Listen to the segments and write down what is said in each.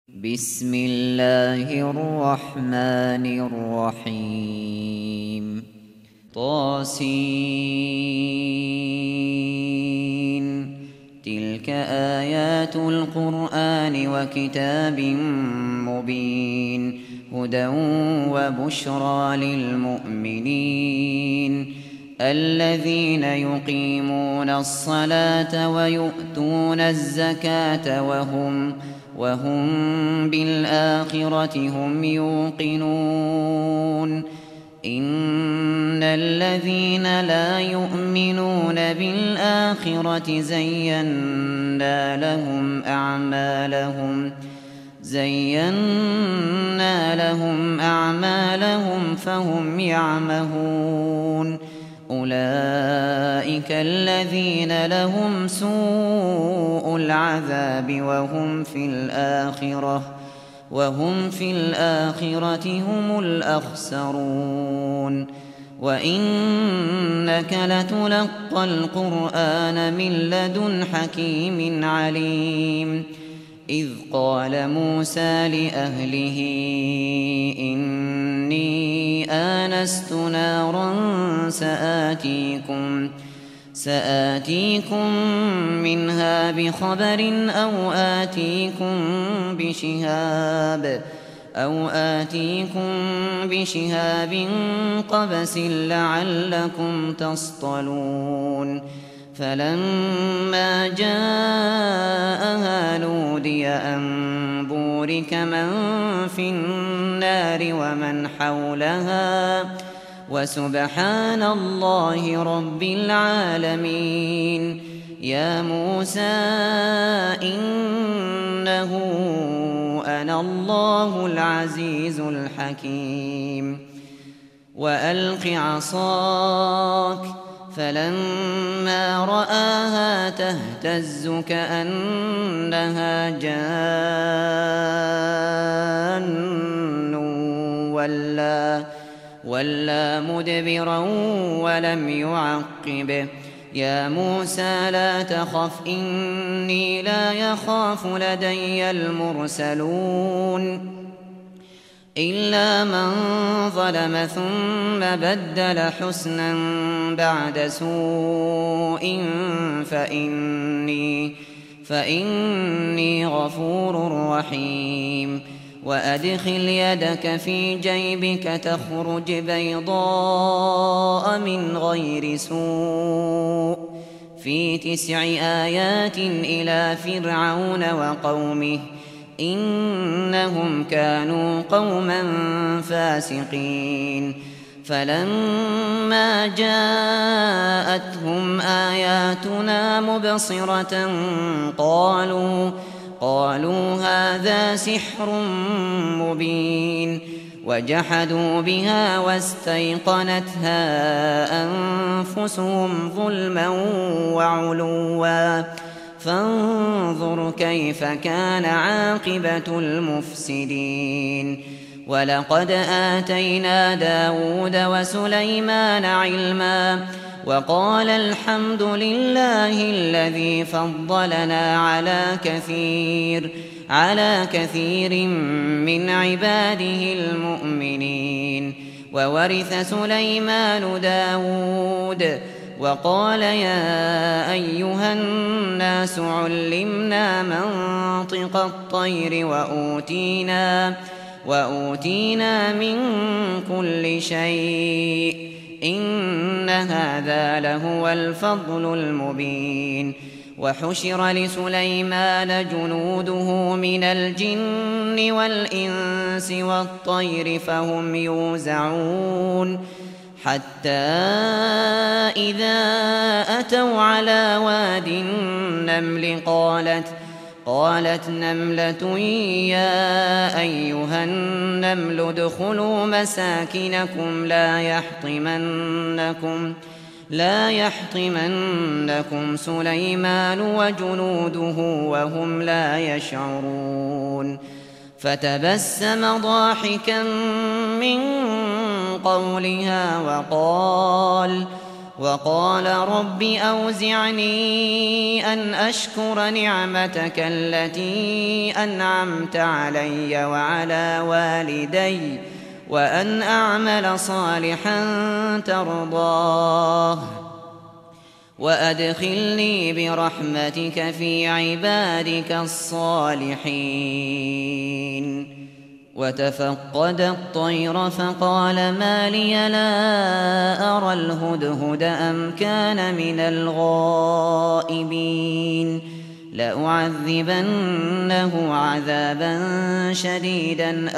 بسم الله الرحمن الرحيم طاسين تلك آيات القرآن وكتاب مبين هدى وبشرى للمؤمنين الذين يقيمون الصلاة ويؤتون الزكاة وهم بالآخرة هم يوقنون إن الذين لا يؤمنون بالآخرة زينا لهم أعمالهم فهم يعمهون أولئك الذين لهم سوء العذاب وهم في الآخرة هم الأخسرون وإنك لتلقى القرآن من لدن حكيم عليم إذ قال موسى لأهله إني آنست نارا سآتيكم منها بخبر أو آتيكم بشهاب قبس لعلكم تصطلون فلما جاءها نودي أن بورك من في النار ومن حولها وسبحان الله رب العالمين يا موسى إنه أنا الله العزيز الحكيم وألق عصاك فلما رآها تهتز كأنها جان ولا مدبرا ولم يعقب يا موسى لا تخف إني لا يخاف لدي المرسلون إلا من ظلم ثم بدل حسنا بعد سوء فإني غفور رحيم وأدخل يدك في جيبك تخرج بيضاء من غير سوء في 9 آيات إلى فرعون وقومه إنهم كانوا قوما فاسقين فلما جاءتهم آياتنا مبصرة قالوا هذا سحر مبين وجحدوا بها واستيقنتها أنفسهم ظلما وعلوا فانظر كيف كان عاقبة المفسدين ولقد آتينا داود وسليمان علما وقال الحمد لله الذي فضلنا على كثير من عباده المؤمنين وورث سليمان داود وقال يا أيها الناس علمنا منطق الطير وأوتينا من كل شيء إن هذا لهو الفضل المبين وحشر لسليمان جنوده من الجن والإنس والطير فهم يوزعون حتى إذا أتوا على واد النمل قالت نملة يا أيها النمل ادخلوا مساكنكم لا يحطمنكم سليمان وجنوده وهم لا يشعرون فتبسم ضاحكا من قولها وقال رب أوزعني أن أشكر نعمتك التي أنعمت علي وعلى والدي وأن أعمل صالحا ترضاه وأدخلني برحمتك في عبادك الصالحين. وتفقد الطير فقال ما لي لا أرى الهدهد أم كان من الغائبين لأعذبنه عذابا شديدا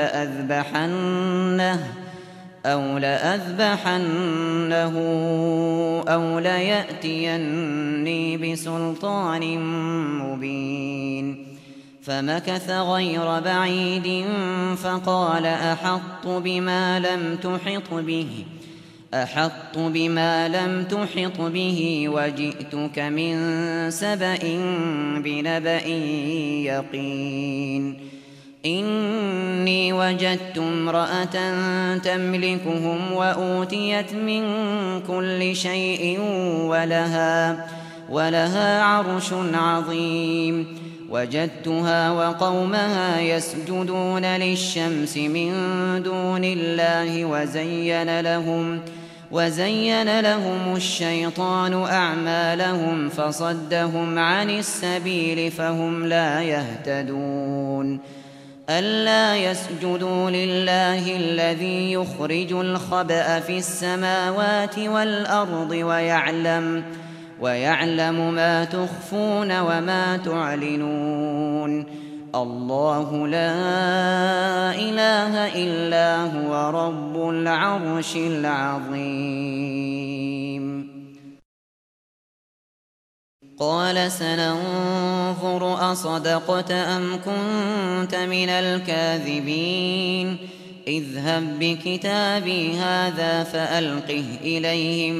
أو لأذبحنه أو ليأتيني بسلطان مبين. فمكث غير بعيد فقال أحطت بما لم تحط به وجئتك من سبأ بنبأ يقين. إني وجدت امرأة تملكهم وأوتيت من كل شيء ولها عرش عظيم. وجدتها وقومها يسجدون للشمس من دون الله وزين لهم الشيطان أعمالهم فصدهم عن السبيل فهم لا يهتدون. ألا يسجدوا لله الذي يخرج الخبأ في السماوات والأرض ويعلم ما تخفون وما تعلنون. الله لا إله إلا هو رب العرش العظيم. قال سننظر أصدقت أم كنت من الكاذبين. اذهب بكتابي هذا فألقه إليهم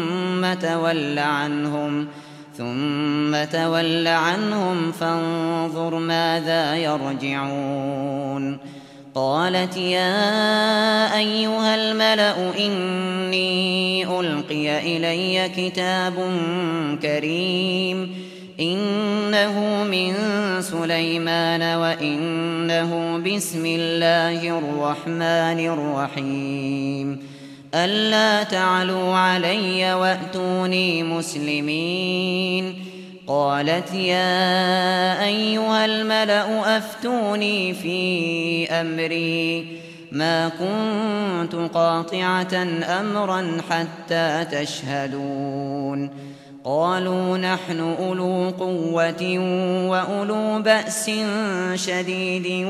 ثم تول عنهم فانظر ماذا يرجعون. قالت يا أيها الملأ إني ألقي إلي كتاب كريم إنه من سليمان وإنه بسم الله الرحمن الرحيم ألا تعلوا علي وأتوني مسلمين. قالت يا أيها الملأ أفتوني في أمري ما كنت قاطعة أمرا حتى تشهدون. قالوا نحن أولو قوة وأولو بأس شديد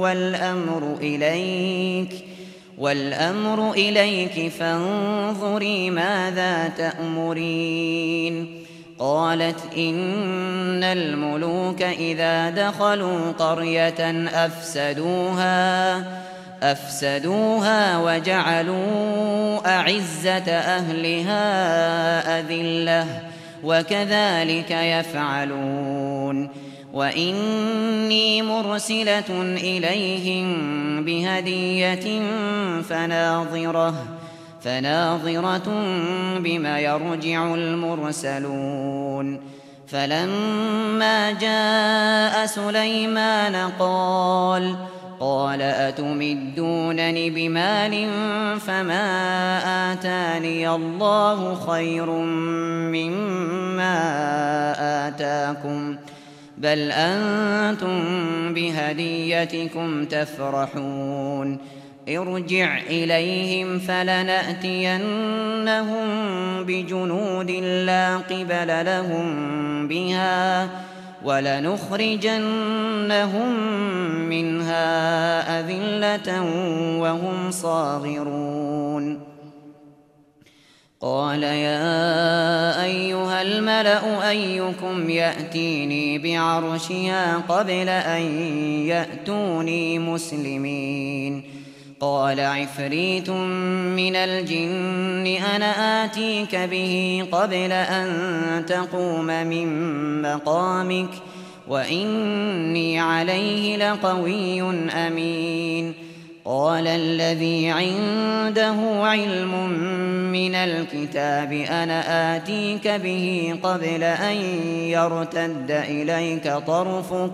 والأمر إليك فانظري ماذا تأمرين. قالت إن الملوك إذا دخلوا قرية أفسدوها وجعلوا أعزة أهلها أذلة وكذلك يفعلون. وإني مرسلة إليهم بهدية فناظرة بما يرجع المرسلون. فلما جاء سليمان قال أتمدونني بمال فما آتاني الله خير مما آتاكم بل أنتم بهديتكم تفرحون. ارجع إليهم فلنأتينهم بجنود لا قبل لهم بها ولنخرجنهم منها أذلة وهم صاغرون. قال يا أيها الملأ أيكم يأتيني بعرشها قبل أن يأتوني مسلمين. قال عفريت من الجن أنا آتيك به قبل أن تقوم من مقامك وإني عليه لقوي أمين. قال الذي عنده علم من الكتاب أنا آتيك به قبل أن يرتد إليك طرفك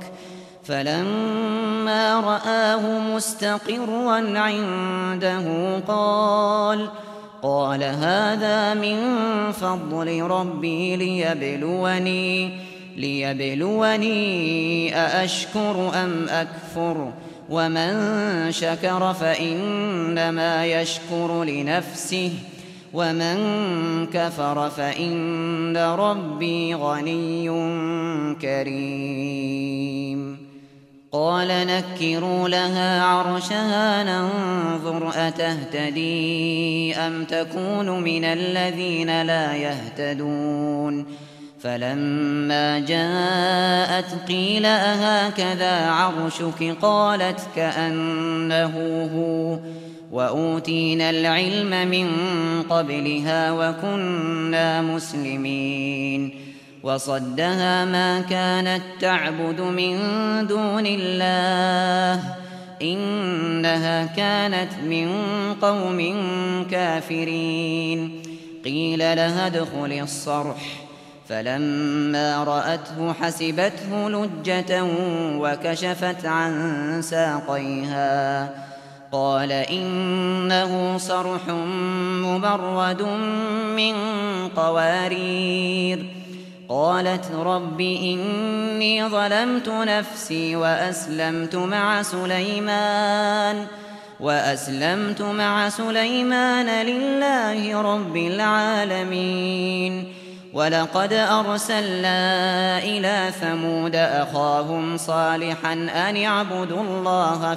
فلما رآه مستقرا عنده قال هذا من فضل ربي ليبلوني أأشكر أم أكفر ومن شكر فإنما يشكر لنفسه ومن كفر فإن ربي غني كريم قال نكروا لها عرشها ننظر أتهتدي أم تكون من الذين لا يهتدون فلما جاءت قيل أهكذا عرشك قالت كأنه هو وأوتينا العلم من قبلها وكنا مسلمين وصدها ما كانت تعبد من دون الله إنها كانت من قوم كافرين قيل لها ادخل الصرح فلما رأته حسبته لجة وكشفت عن ساقيها قال إنه صرح مبرد من قوارير قالت رب إني ظلمت نفسي وأسلمت مع سليمان لله رب العالمين ولقد أرسلنا إلى ثمود أخاهم صالحا أن اعبدوا الله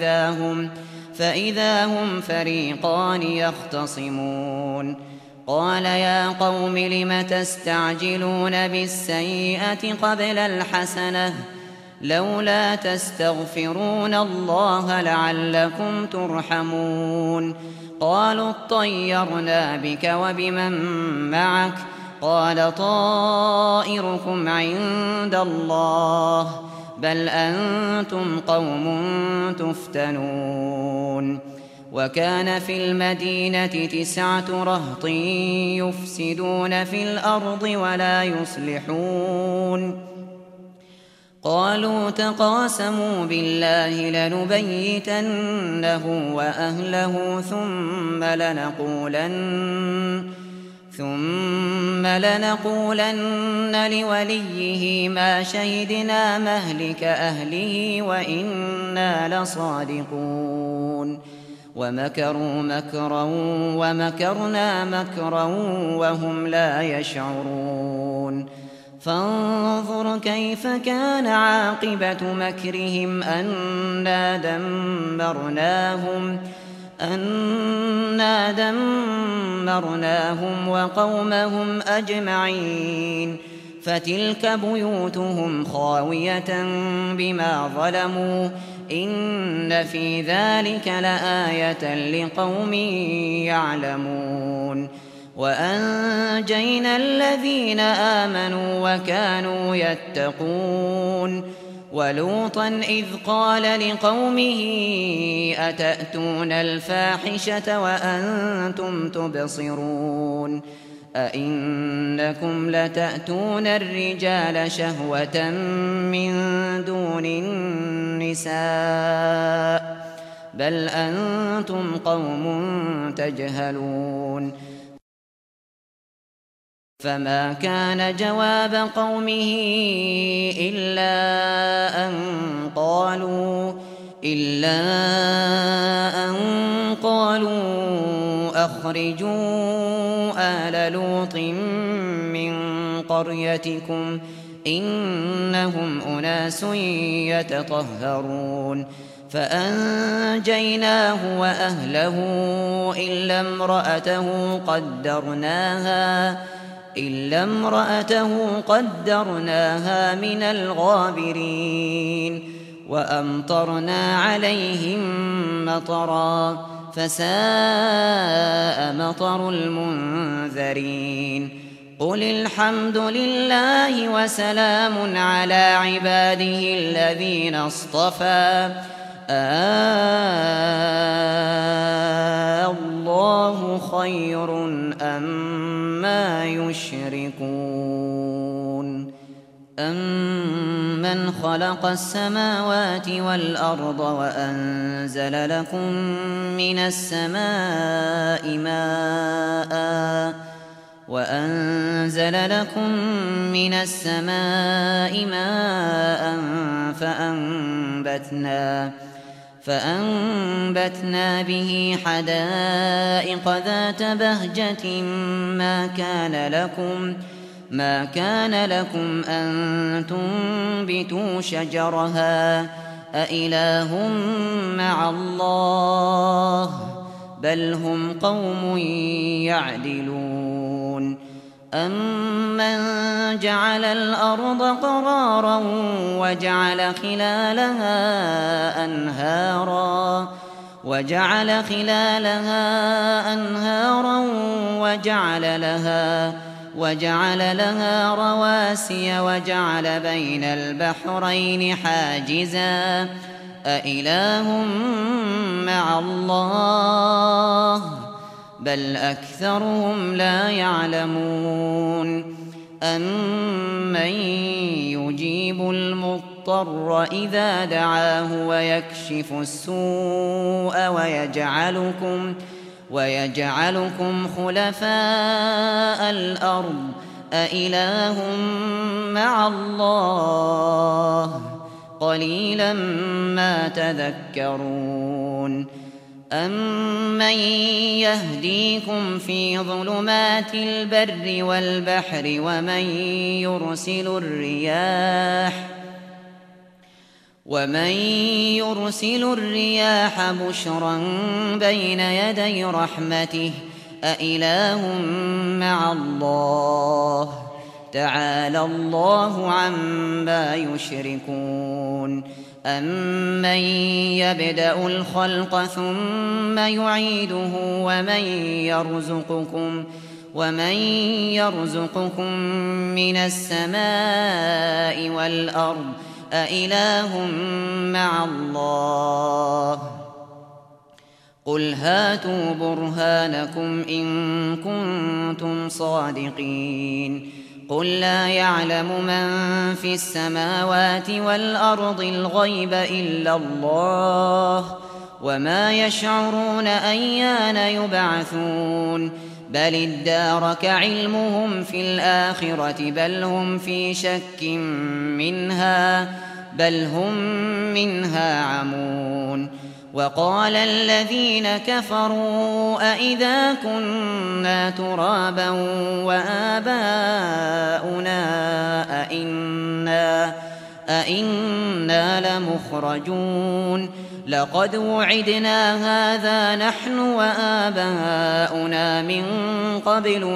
فإذا هم فريقان يختصمون قال يا قوم لم تستعجلون بالسيئة قبل الحسنة لولا تستغفرون الله لعلكم ترحمون قالوا اطيرنا بك وبمن معك قال طائركم عند الله بل أنتم قوم تفتنون وكان في المدينة 9 رهط يفسدون في الأرض ولا يصلحون قالوا تقاسموا بالله لنبيتنه وأهله ثم لنقولن لوليه ما شهدنا مهلك أهله وإنا لصادقون ومكروا مكرا ومكرنا مكرا وهم لا يشعرون فانظر كيف كان عاقبة مكرهم أنا دمرناهم وقومهم أجمعين فتلك بيوتهم خاوية بما ظلموا إن في ذلك لآية لقوم يعلمون وأنجينا الذين آمنوا وكانوا يتقون ولوطا إذ قال لقومه أتأتون الفاحشة وأنتم تبصرون أئنكم لتأتون الرجال شهوة من دون النساء بل أنتم قوم تجهلون فما كان جواب قومه إلا أن قالوا أخرجوا آل لوط من قريتكم إنهم أناس يتطهرون فأنجيناه وأهله إلا امرأته قدرناها من الغابرين وأمطرنا عليهم مطرا فساء مطر المنذرين قل الحمد لله وسلام على عباده الذين اصطفى الله خير أما يشركون أمن خلق السماوات والأرض وأنزل لكم من السماء ماء فأنبتنا به حدائق ذات بهجة ما كان لكم أن تنبتوا شجرها أإله مع الله بل هم قوم يعدلون أمن جعل الأرض قرارا وجعل خلالها أنهارا وجعل لها رواسي وجعل بين البحرين حاجزا أإله مع الله بل أكثرهم لا يعلمون أمن يجيب المضطر إذا دعاه ويكشف السوء ويجعلكم خلفاء الأرض أإله مع الله قليلا ما تذكرون أمن يهديكم في ظلمات البر والبحر ومن يرسل الرياح بشرا بين يدي رحمته أإله مع الله تعالى الله عما يشركون أمن يبدأ الخلق ثم يعيده ومن يرزقكم من السماء والأرض أإله مع الله قل هاتوا برهانكم إن كنتم صادقين قل لا يعلم من في السماوات والأرض الغيب إلا الله وما يشعرون أيان يبعثون بل ادارك علمهم في الآخرة بل هم في شك بل هم منها عمون وقال الذين كفروا أإذا كنا ترابا وآباؤنا أئنا لمخرجون لقد وعدنا هذا نحن وآباؤنا من قبل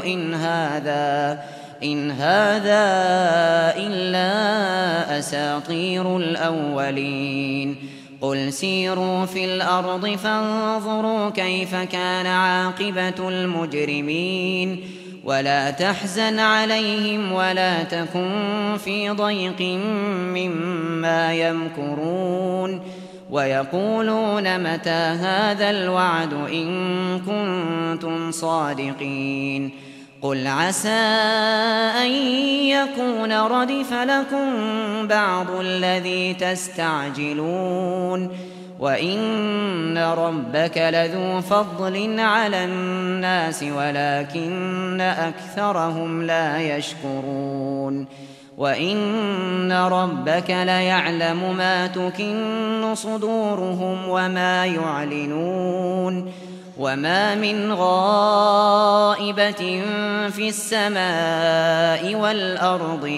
إن هذا إلا أساطير الأولين قل سيروا في الأرض فانظروا كيف كان عاقبة المجرمين ولا تحزن عليهم ولا تكن في ضيق مما يمكرون ويقولون متى هذا الوعد إن كنتم صادقين قل عسى أن يكون ردف لكم بعض الذي تستعجلون وإن ربك لذو فضل على الناس ولكن أكثرهم لا يشكرون وإن ربك ليعلم ما تكن صدورهم وما يعلنون وما من غائبة في السماء والأرض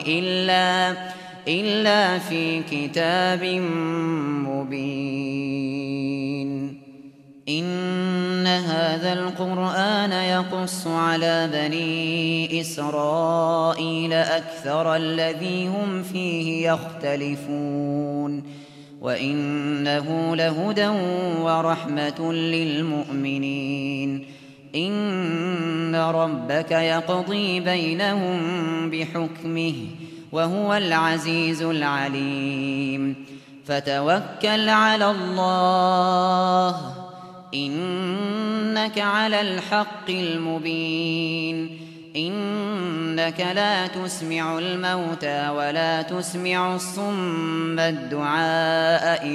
إلا في كتاب مبين إن هذا القرآن يقص على بني إسرائيل أكثر الذي هم فيه يختلفون وإنه لهدى ورحمة للمؤمنين إن ربك يقضي بينهم بحكمه وهو العزيز العليم فتوكل على الله إنك على الحق المبين إنك لا تسمع الموتى ولا تسمع الصم الدعاء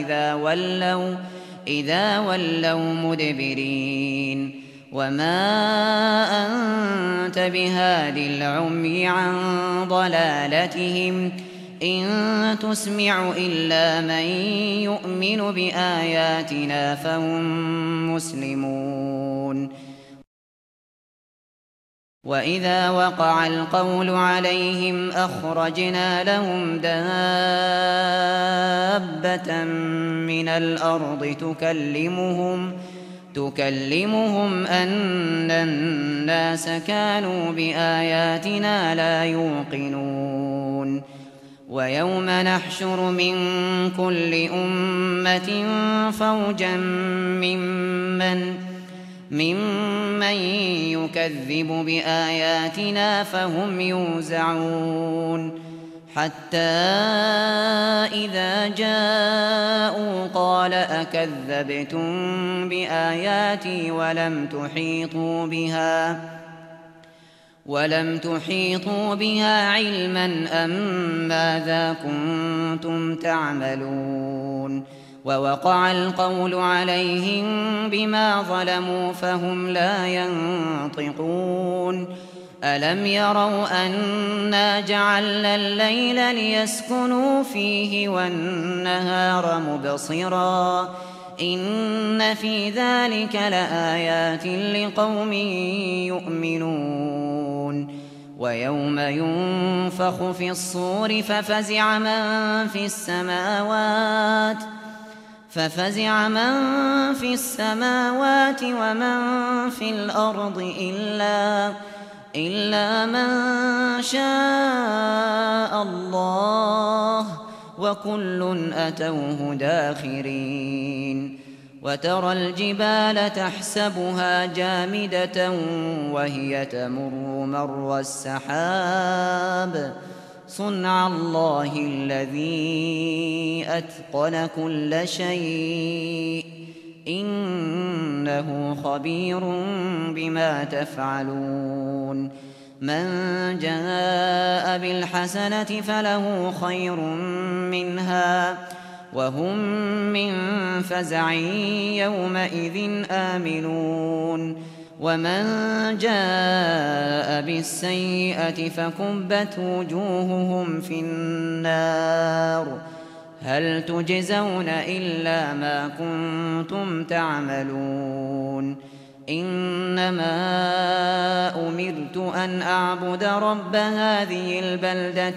إذا ولوا مدبرين وما أنت بهاد العمي عن ضلالتهم إن تسمع إلا من يؤمن بآياتنا فهم مسلمون وإذا وقع القول عليهم أخرجنا لهم دابة من الأرض تكلمهم أن الناس كانوا بآياتنا لا يوقنون ويوم نحشر من كل أمة فوجا ممن يكذب بآياتنا فهم يوزعون حتى إذا جاءوا قال أكذبتم بآياتي ولم تحيطوا بها علما أم ماذا كنتم تعملون ووقع القول عليهم بما ظلموا فهم لا ينطقون ألم يروا أنا جعلنا الليل ليسكنوا فيه والنهار مبصرا إن في ذلك لآيات لقوم يؤمنون ويوم ينفخ في الصور ففزع من في السماوات ومن في الأرض إلا من شاء الله وكل أتوه داخرين وترى الجبال تحسبها جامدة وهي تمر مر السحاب صنع الله الذي أتقن كل شيء إنه خبير بما تفعلون من جاء بالحسنة فله خير منها وهم من فزع يومئذ آمنون ومن جاء بالسيئة فكبت وجوههم في النار هل تجزون إلا ما كنتم تعملون إنما أمرت أن أعبد رب هذه البلدة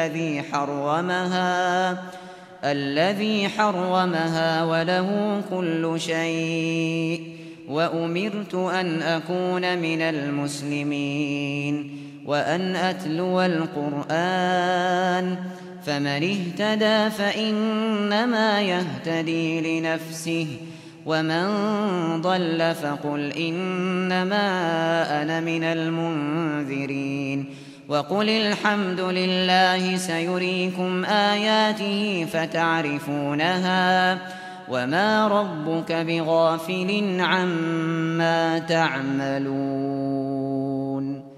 الذي حرمها وله كل شيء وأمرت أن أكون من المسلمين وأن أتلو القرآن فمن اهتدى فإنما يهتدي لنفسه ومن ضل فقل إنما أنا من المنذرين وقل الحمد لله سيريكم آياته فتعرفونها وما ربك بغافل عما تعملون